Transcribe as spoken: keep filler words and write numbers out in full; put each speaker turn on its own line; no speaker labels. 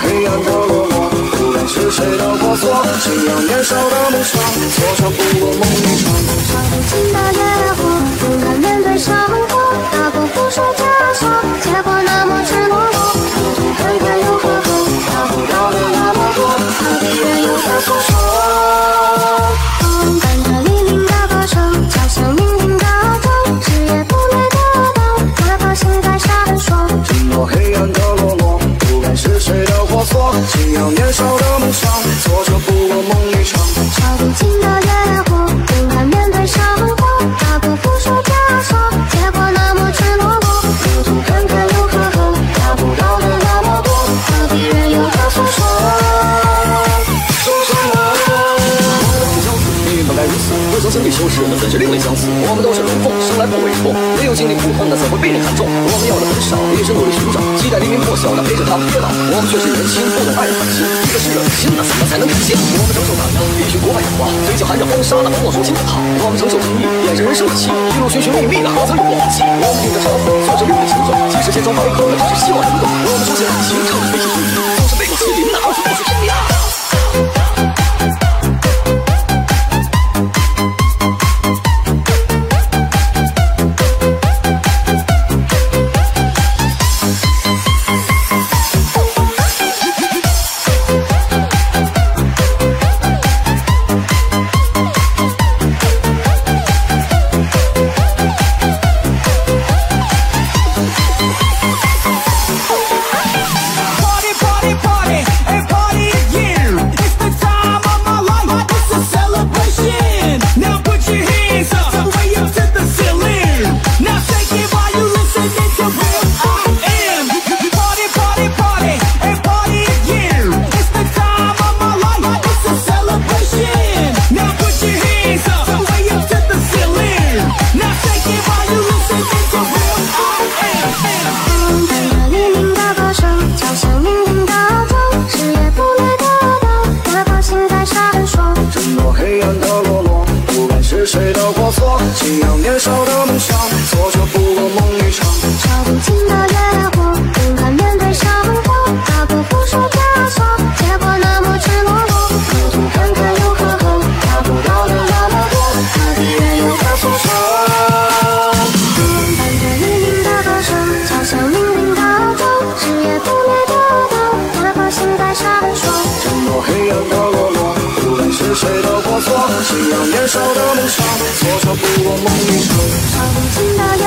黑暗的落寞，不管是谁的过错，信仰年少的梦想，挫折不过梦一场。
唱不尽的野火，勇敢面对生活，大步不说假说，结果那么赤裸裸，路途坎坷又呵呵，大不了的那么多，何必任由他诉说。伴着黎明的歌声，敲响冥冥的钟，日夜不灭的灯，哪怕心在闪烁。
沉默黑暗的落寞，不管是谁的过错，信仰年少的梦想，挫折不过梦一场。
唱不尽的野火，勇敢面对生活，大步不说假说，结果那么赤裸裸，路途坎坷又呵呵，大不了的那么多，何必任由他诉说。
说什么？
你本该如此，未曾经历修饰的，怎是另类相似？我们都是龙凤，生来不为凤，没有经历苦痛的，怎会被人看中？我们要的很少，一直努力寻找，期待黎明破晓的陪着他跌倒。我们却是人心，不懂爱的狠心，一个是热心，那怎么才能感谢？我们承受难的，必须国外有花，嘴角含着风沙，那默说情的好。我们承受情义，也是人生的气，一路寻寻觅觅的，何曾有过放弃？我们顶着嘲讽，做着另类行动，即使千疮百孔，只是希望能动。我们书写感情，唱着悲喜剧，总是背后麒麟，哪怕是不是天涯。
信仰年少的梦想，挫折不过梦一场。
唱不尽的野火，勇敢面对生活，大步不说假说，结果那么赤裸裸，路途坎坷又呵呵，大不了的那么多，何必任由他诉说。伴着黎明的歌声，敲响冥冥的钟，日夜不灭的灯，哪怕心在闪烁。
沉默黑暗的落寞，不管是谁的过错，信仰年少的梦想，挫折不过梦一场。
唱不尽的